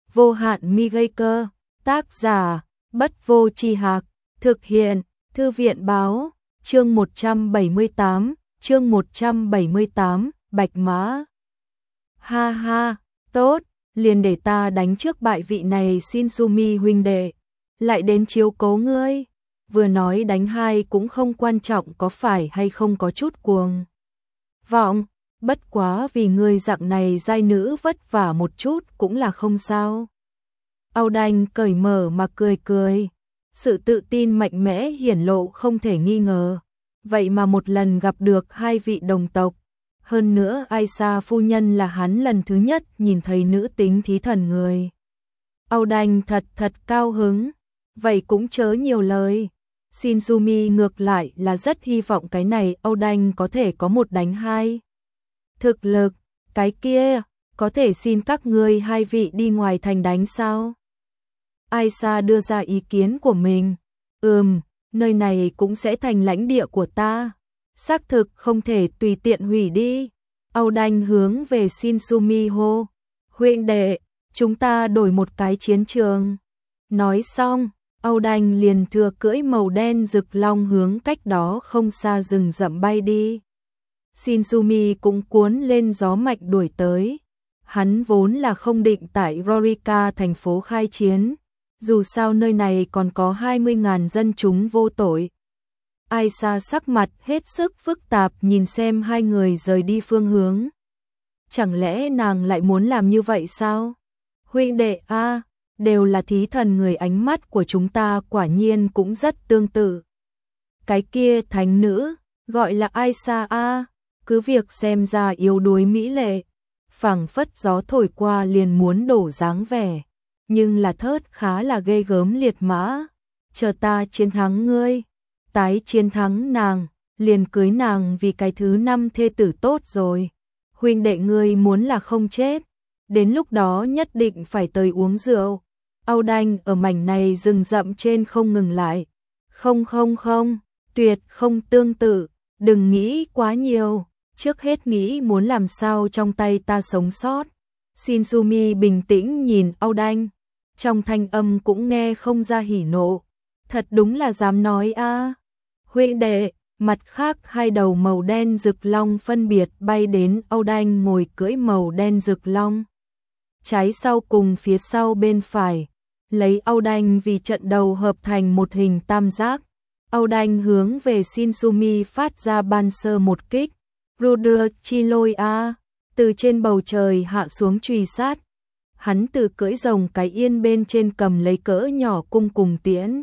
Vô hạn mi gây cơ. Tác giả Bất Vô Tri Hạc. Thực hiện Thư viện Báo. Chương 178, Bạch Mã. Ha ha, tốt, liền để ta đánh trước bại vị này Shinsumi huynh đệ, lại đến chiếu cố ngươi. Vừa nói đánh hai cũng không quan trọng có phải hay không có chút cuồng vọng, bất quá vì ngươi dạng này giai nữ vất vả một chút cũng là không sao. Âu Đanh cởi mở mà cười cười, sự tự tin mạnh mẽ hiển lộ không thể nghi ngờ. Vậy mà một lần gặp được hai vị đồng tộc, hơn nữa Aisa phu nhân là hắn lần thứ nhất nhìn thấy nữ tính thí thần người. Âu Đanh thật cao hứng, vậy cũng chớ nhiều lời. Shinsumi ngược lại là rất hy vọng cái này Âu Đanh có thể có một đánh hai. Thực lực, cái kia, có thể xin các ngươi hai vị đi ngoài thành đánh sao? Aisa đưa ra ý kiến của mình. Nơi này cũng sẽ thành lãnh địa của ta. Xác thực không thể tùy tiện hủy đi. Âu Đanh hướng về Shinsumi hô. Huynh đệ, chúng ta đổi một cái chiến trường. Nói xong, Âu Đanh liền thừa cưỡi màu đen rực long hướng cách đó không xa rừng rậm bay đi. Shinsumi cũng cuốn lên gió mạnh đuổi tới. Hắn vốn là không định tại Rorika thành phố khai chiến. Dù sao nơi này còn có 20.000 dân chúng vô tội. Aisa sắc mặt hết sức phức tạp nhìn xem hai người rời đi phương hướng. Chẳng lẽ nàng lại muốn làm như vậy sao? Huynh đệ a, đều là thí thần người, ánh mắt của chúng ta quả nhiên cũng rất tương tự. Cái kia thánh nữ, gọi là Aisa a, cứ việc xem ra yếu đuối mỹ lệ, phảng phất gió thổi qua liền muốn đổ dáng vẻ. Nhưng là thớt khá là ghê gớm liệt mã. Chờ ta chiến thắng ngươi, tái chiến thắng nàng, liền cưới nàng vì cái thứ 5 thê tử tốt rồi. Huynh đệ ngươi muốn là không chết, đến lúc đó nhất định phải tới uống rượu. Âu Đanh ở mảnh này rừng rậm trên không ngừng lại. Không, tuyệt không tương tự, đừng nghĩ quá nhiều, trước hết nghĩ muốn làm sao trong tay ta sống sót. Shinsumi bình tĩnh nhìn Âu Đanh, trong thanh âm cũng nghe không ra hỉ nộ. Thật đúng là dám nói a. Huynh đệ, mặt khác hai đầu màu đen rực long phân biệt bay đến. Âu Đanh ngồi cưỡi màu đen rực long, trái sau cùng phía sau bên phải, lấy Âu Đanh vì trận đầu hợp thành một hình tam giác. Âu Đanh hướng về Shinsumi phát ra ban sơ một kích. Rudra chi lôi a, từ trên bầu trời hạ xuống truy sát. Hắn từ cưỡi rồng cái yên bên trên cầm lấy cỡ nhỏ cung cùng tiễn,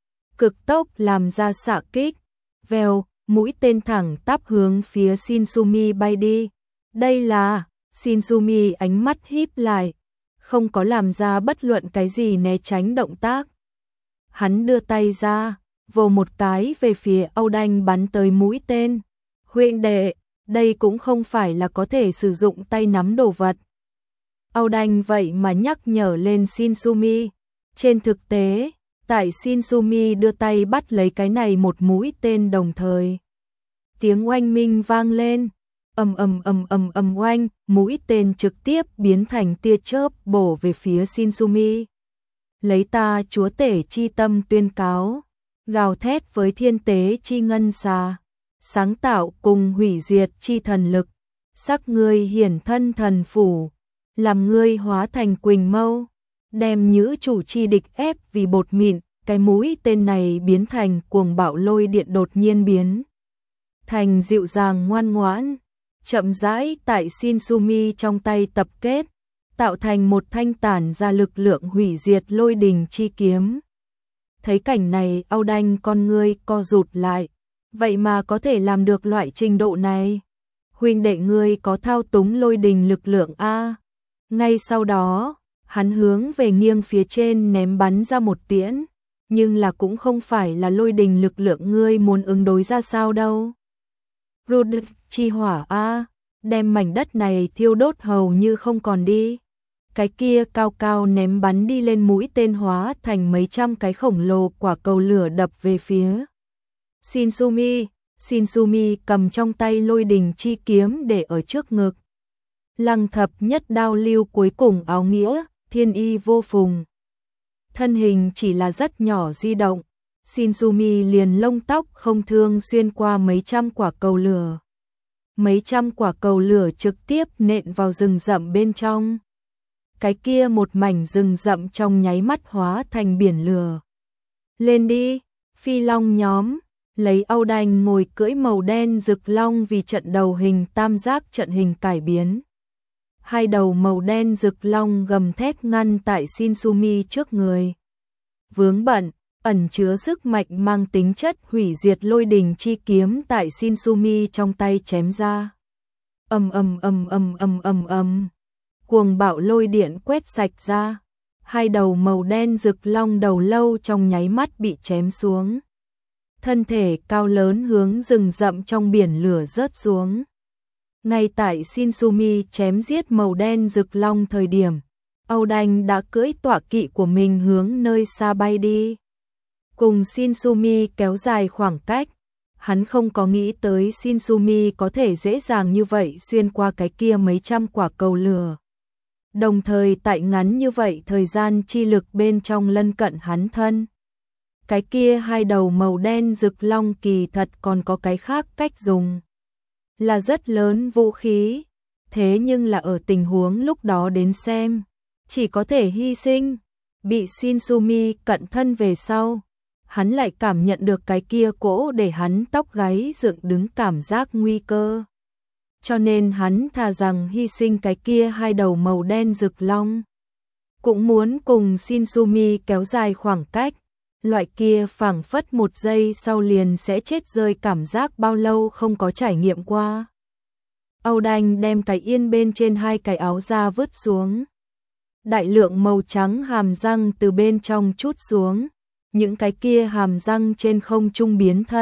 cực tốc làm ra xạ kích. Vèo, mũi tên thẳng tắp hướng phía Shinsumi bay đi. Đây là, Shinsumi ánh mắt híp lại, không có làm ra bất luận cái gì né tránh động tác. Hắn đưa tay ra, vồ một cái về phía Âu Đanh bắn tới mũi tên. Huynh đệ, đây cũng không phải là có thể sử dụng tay nắm đồ vật. Âu Đanh vậy mà nhắc nhở lên Shinsumi. Trên thực tế, tại Shinsumi đưa tay bắt lấy cái này một mũi tên đồng thời, tiếng oanh minh vang lên, ầm oanh, mũi tên trực tiếp biến thành tia chớp bổ về phía Shinsumi. Lấy ta chúa tể chi tâm tuyên cáo, gào thét với thiên tế chi ngân xà, sáng tạo cùng hủy diệt chi thần lực, sắc ngươi hiển thân thần phủ, làm ngươi hóa thành quỳnh mâu, đem nhữ chủ chi địch ép vì bột mịn. Cái mũi tên này biến thành cuồng bạo lôi điện, đột nhiên biến thành dịu dàng ngoan ngoãn, chậm rãi tại Shinsumi trong tay tập kết, tạo thành một thanh tản ra lực lượng hủy diệt lôi đình chi kiếm. Thấy cảnh này, Âu Đanh con ngươi co rụt lại, vậy mà có thể làm được loại trình độ này. Huynh đệ ngươi có thao túng lôi đình lực lượng a. Ngay sau đó, hắn hướng về nghiêng phía trên ném bắn ra một tiễn, nhưng là cũng không phải là lôi đình lực lượng ngươi muốn ứng đối ra sao đâu. Rudra chi hỏa a, đem mảnh đất này thiêu đốt hầu như không còn đi. Cái kia cao cao ném bắn đi lên mũi tên hóa thành mấy trăm cái khổng lồ quả cầu lửa đập về phía Shinsumi. Shinsumi cầm trong tay lôi đình chi kiếm để ở trước ngực. Lăng thập nhất đao lưu cuối cùng áo nghĩa, thiên y vô phùng. Thân hình chỉ là rất nhỏ di động, Shinsumi liền lông tóc không thương xuyên qua mấy trăm quả cầu lửa. Mấy trăm quả cầu lửa trực tiếp nện vào rừng rậm bên trong. Cái kia một mảnh rừng rậm trong nháy mắt hóa thành biển lửa. Lên đi, phi long nhóm, lấy Âu Đành ngồi cưỡi màu đen rực long vì trận đầu hình tam giác trận hình cải biến. Hai đầu màu đen rực long gầm thét ngăn tại Shinsumi trước người. Vướng bận, ẩn chứa sức mạnh mang tính chất hủy diệt lôi đình chi kiếm tại Shinsumi trong tay chém ra. Ầm ầm ầm ầm ầm ầm ầm. Cuồng bạo lôi điện quét sạch ra. Hai đầu màu đen rực long đầu lâu trong nháy mắt bị chém xuống. Thân thể cao lớn hướng rừng rậm trong biển lửa rớt xuống. Ngay tại Shinsumi chém giết màu đen rực long thời điểm, Âu Đành đã cưỡi tọa kỵ của mình hướng nơi xa bay đi. Cùng Shinsumi kéo dài khoảng cách, hắn không có nghĩ tới Shinsumi có thể dễ dàng như vậy xuyên qua cái kia mấy trăm quả cầu lửa. Đồng thời tại ngắn như vậy thời gian chi lực bên trong lân cận hắn thân. Cái kia hai đầu màu đen rực long kỳ thật còn có cái khác cách dùng. Là rất lớn vũ khí, thế nhưng là ở tình huống lúc đó đến xem, chỉ có thể hy sinh. Bị Shinsumi cận thân về sau, hắn lại cảm nhận được cái kia cỗ để hắn tóc gáy dựng đứng cảm giác nguy cơ. Cho nên hắn thà rằng hy sinh cái kia hai đầu màu đen rực long. Cũng muốn cùng Shinsumi kéo dài khoảng cách, loại kia phảng phất một giây sau liền sẽ chết rơi cảm giác bao lâu không có trải nghiệm qua. Âu Đành đem cái yên bên trên hai cái áo ra vứt xuống. Đại lượng màu trắng hàm răng từ bên trong trút xuống, những cái kia hàm răng trên không trung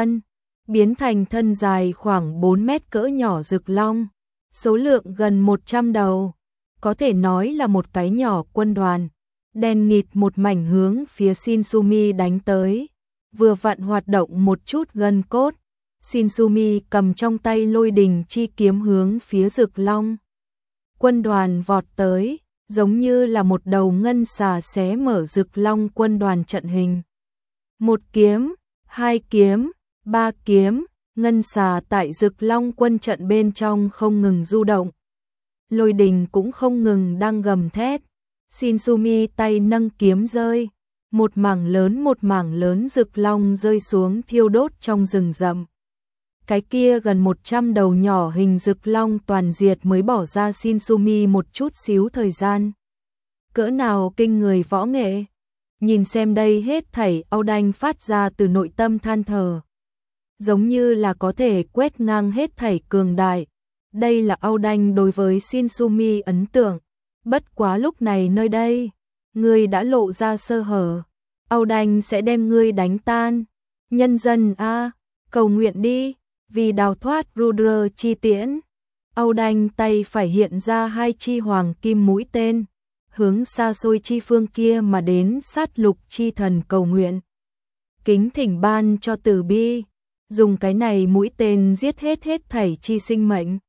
biến thành thân dài khoảng 4 mét cỡ nhỏ rực long, số lượng gần 100 đầu, có thể nói là một cái nhỏ quân đoàn, đen nghịt một mảnh hướng phía Shinsumi đánh tới, vừa vặn hoạt động một chút gân cốt, Shinsumi cầm trong tay lôi đình chi kiếm hướng phía rực long. Quân đoàn vọt tới, giống như là một đầu ngân xà xé mở rực long quân đoàn trận hình. Một kiếm, hai kiếm, ba kiếm, ngân xà tại rực long quân trận bên trong không ngừng du động. Lôi đình cũng không ngừng đang gầm thét. Shinsumi tay nâng kiếm rơi, một mảng lớn rực long rơi xuống thiêu đốt trong rừng rậm. Cái kia gần 100 đầu nhỏ hình rực long toàn diệt mới bỏ ra Shinsumi một chút xíu thời gian. Cỡ nào kinh người võ nghệ. Nhìn xem đây hết thảy, Âu Đành phát ra từ nội tâm than thở. Giống như là có thể quét ngang hết thảy cường đại. Đây là Âu Đành đối với Shinsumi ấn tượng. Bất quá lúc này nơi đây, ngươi đã lộ ra sơ hở. Âu Đành sẽ đem ngươi đánh tan. Nhân dân a, cầu nguyện đi, vì đào thoát Rudra chi tiễn. Âu Đành tay phải hiện ra hai chi hoàng kim mũi tên, hướng xa xôi chi phương kia mà đến sát lục chi thần cầu nguyện. Kính thỉnh ban cho từ bi, dùng cái này mũi tên giết hết thảy chi sinh mệnh.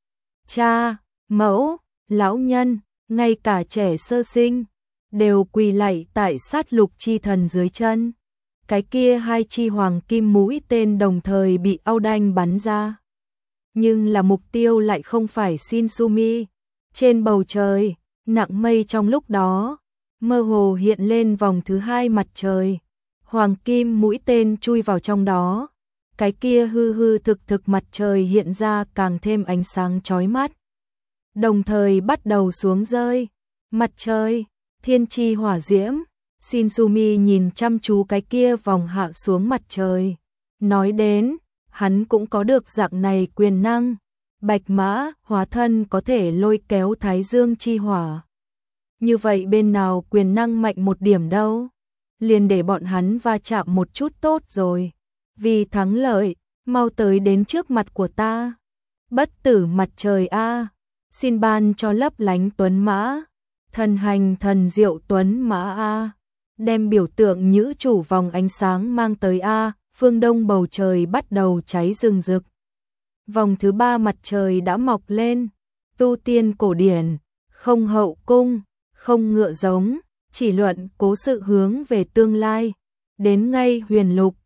Cha, mẫu, lão nhân, ngay cả trẻ sơ sinh, đều quỳ lạy tại sát lục chi thần dưới chân. Cái kia hai chi hoàng kim mũi tên đồng thời bị Âu Đành bắn ra. Nhưng là mục tiêu lại không phải Shinsumi. Trên bầu trời, nặng mây trong lúc đó, mơ hồ hiện lên vòng thứ hai mặt trời. Hoàng kim mũi tên chui vào trong đó. Cái kia hư thực mặt trời hiện ra càng thêm ánh sáng chói mắt. Đồng thời bắt đầu xuống rơi. Mặt trời, thiên chi hỏa diễm. Shinsumi nhìn chăm chú cái kia vòng hạ xuống mặt trời. Nói đến, hắn cũng có được dạng này quyền năng. Bạch mã, hóa thân có thể lôi kéo thái dương chi hỏa. Như vậy bên nào quyền năng mạnh một điểm đâu? Liền để bọn hắn va chạm một chút tốt rồi. Vì thắng lợi, mau tới đến trước mặt của ta. Bất tử mặt trời a, xin ban cho lấp lánh tuấn mã. Thần hành thần diệu tuấn mã a. Đem biểu tượng nhữ chủ vòng ánh sáng mang tới a, phương đông bầu trời bắt đầu cháy rừng rực. Vòng thứ ba mặt trời đã mọc lên, tu tiên cổ điển, không hậu cung, không ngựa giống, chỉ luận cố sự hướng về tương lai. Đến ngay huyền lục,